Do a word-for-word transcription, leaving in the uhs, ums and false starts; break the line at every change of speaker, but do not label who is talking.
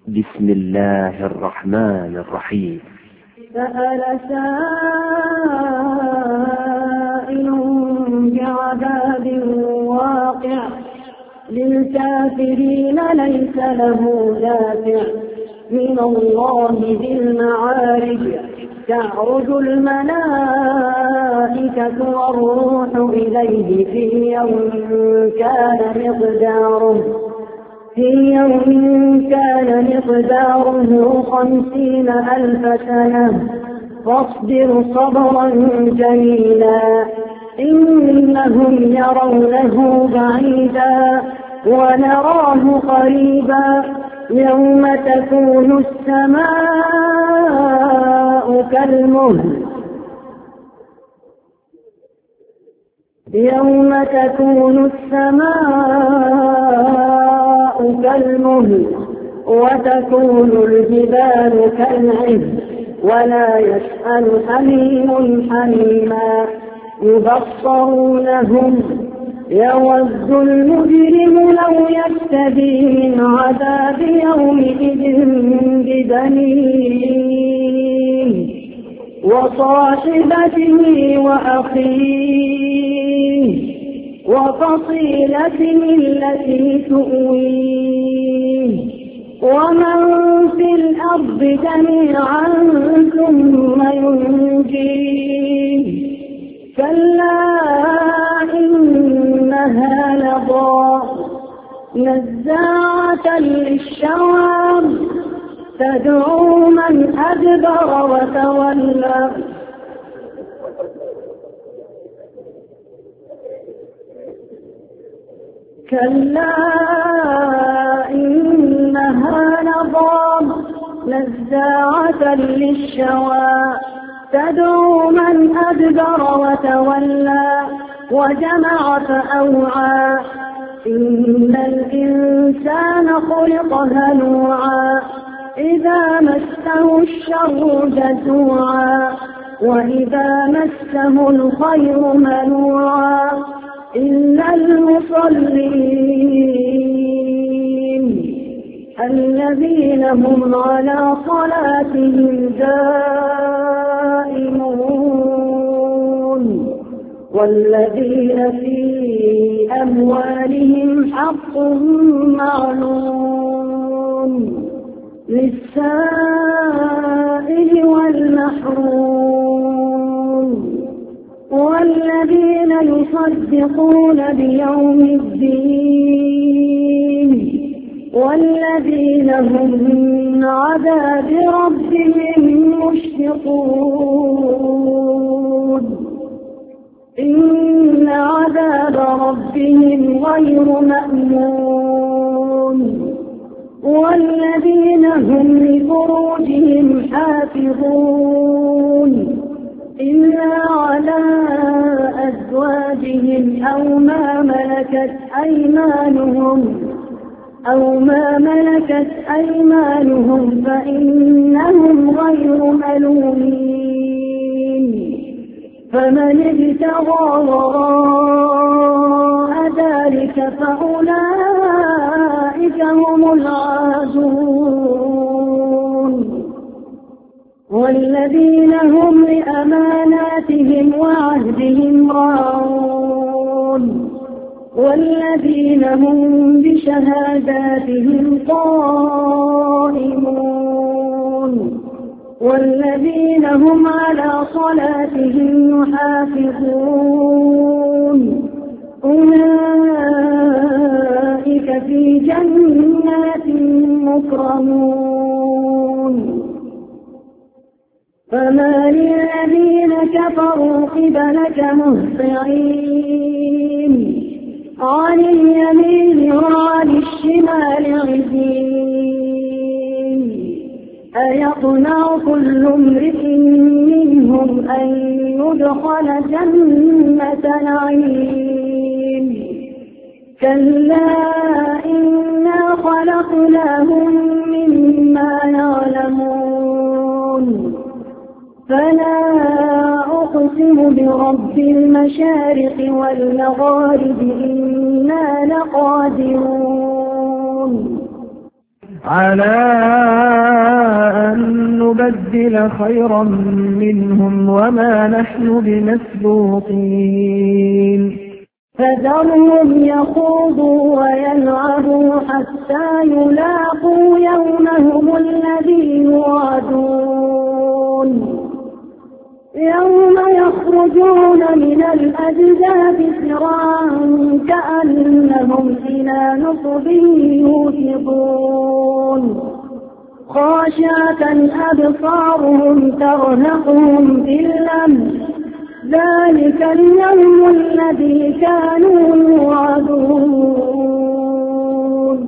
بسم الله الرحمن الرحيم.
سأل سائل بعذاب واقع للكافرين ليس له دافع من الله ذي المعارج تعرج الملائكة والروح إليه في يوم كان مقداره في يوم كان مقداره خمسين ألف سنة فاصبر صبرا جميلا إنهم يرونه بعيدا ونراه قريبا يوم تكون السماء كالمهل يوم تكون السماء كالمهل وتكون الجبال كالعهن ولا يسأل حميم حميما يبصرونهم يود المجرم لو يفتدي من عذاب يومئذ ببنيه وصاحبته وأخيه وفصيلته التي تؤويه ومن في الأرض جميعا ثم ينجيه كلا إنها لظى نزاعة للشوى تدعو من أدبر وتولى كلا إنها لظى نزاعة للشوى تدعو من أدبر وتولى وجمع فأوعى إن الإنسان خلق هلوعا إذا مسه الشر جزوعا وإذا مسه الخير منوعا إلا المصلين الذين هم على صلاتهم دائمون والذين في أموالهم حق معلوم للسائل والمحروم والذين يصدقون بيوم الدين والذين هم من عذاب ربهم مشفقون إن عذاب ربهم غير مأمون والذين هم لفروجهم حافظون إلا على أزواجهم أو ما ملكت أيمانهم أو ما ملكت أيمانهم فإنهم غير ملومين فمن ابتغى وراء ذلك فأولئك هم العادون والذين هم لأماناتهم وعهدهم راعون والذين هم بشهاداتهم قائمون والذين هم على صلاتهم يحافظون أولئك في جنات مكرمون فما للذين كفروا قبلك مهطعين عن اليمين وعن الشمال عزين أيطمع كل امرئ منهم أن يدخل جنة نعيم كلا إنا خلقناهم مما يعلمون فلا أقسم برب المشارق والمغارب إنا لقادرون
على أن نبدل خيرا منهم وما نحن بمسبوقين
فذرهم يخوضوا ويلعبوا حتى يلاقوا يومهم الذي يوعدون يوم يخرجون من الأجداث سراعا كأنهم إلى نصب يوفضون خاشعة أبصارهم ترهقهم ذلة ذلك اليوم الذي كانوا يوعدون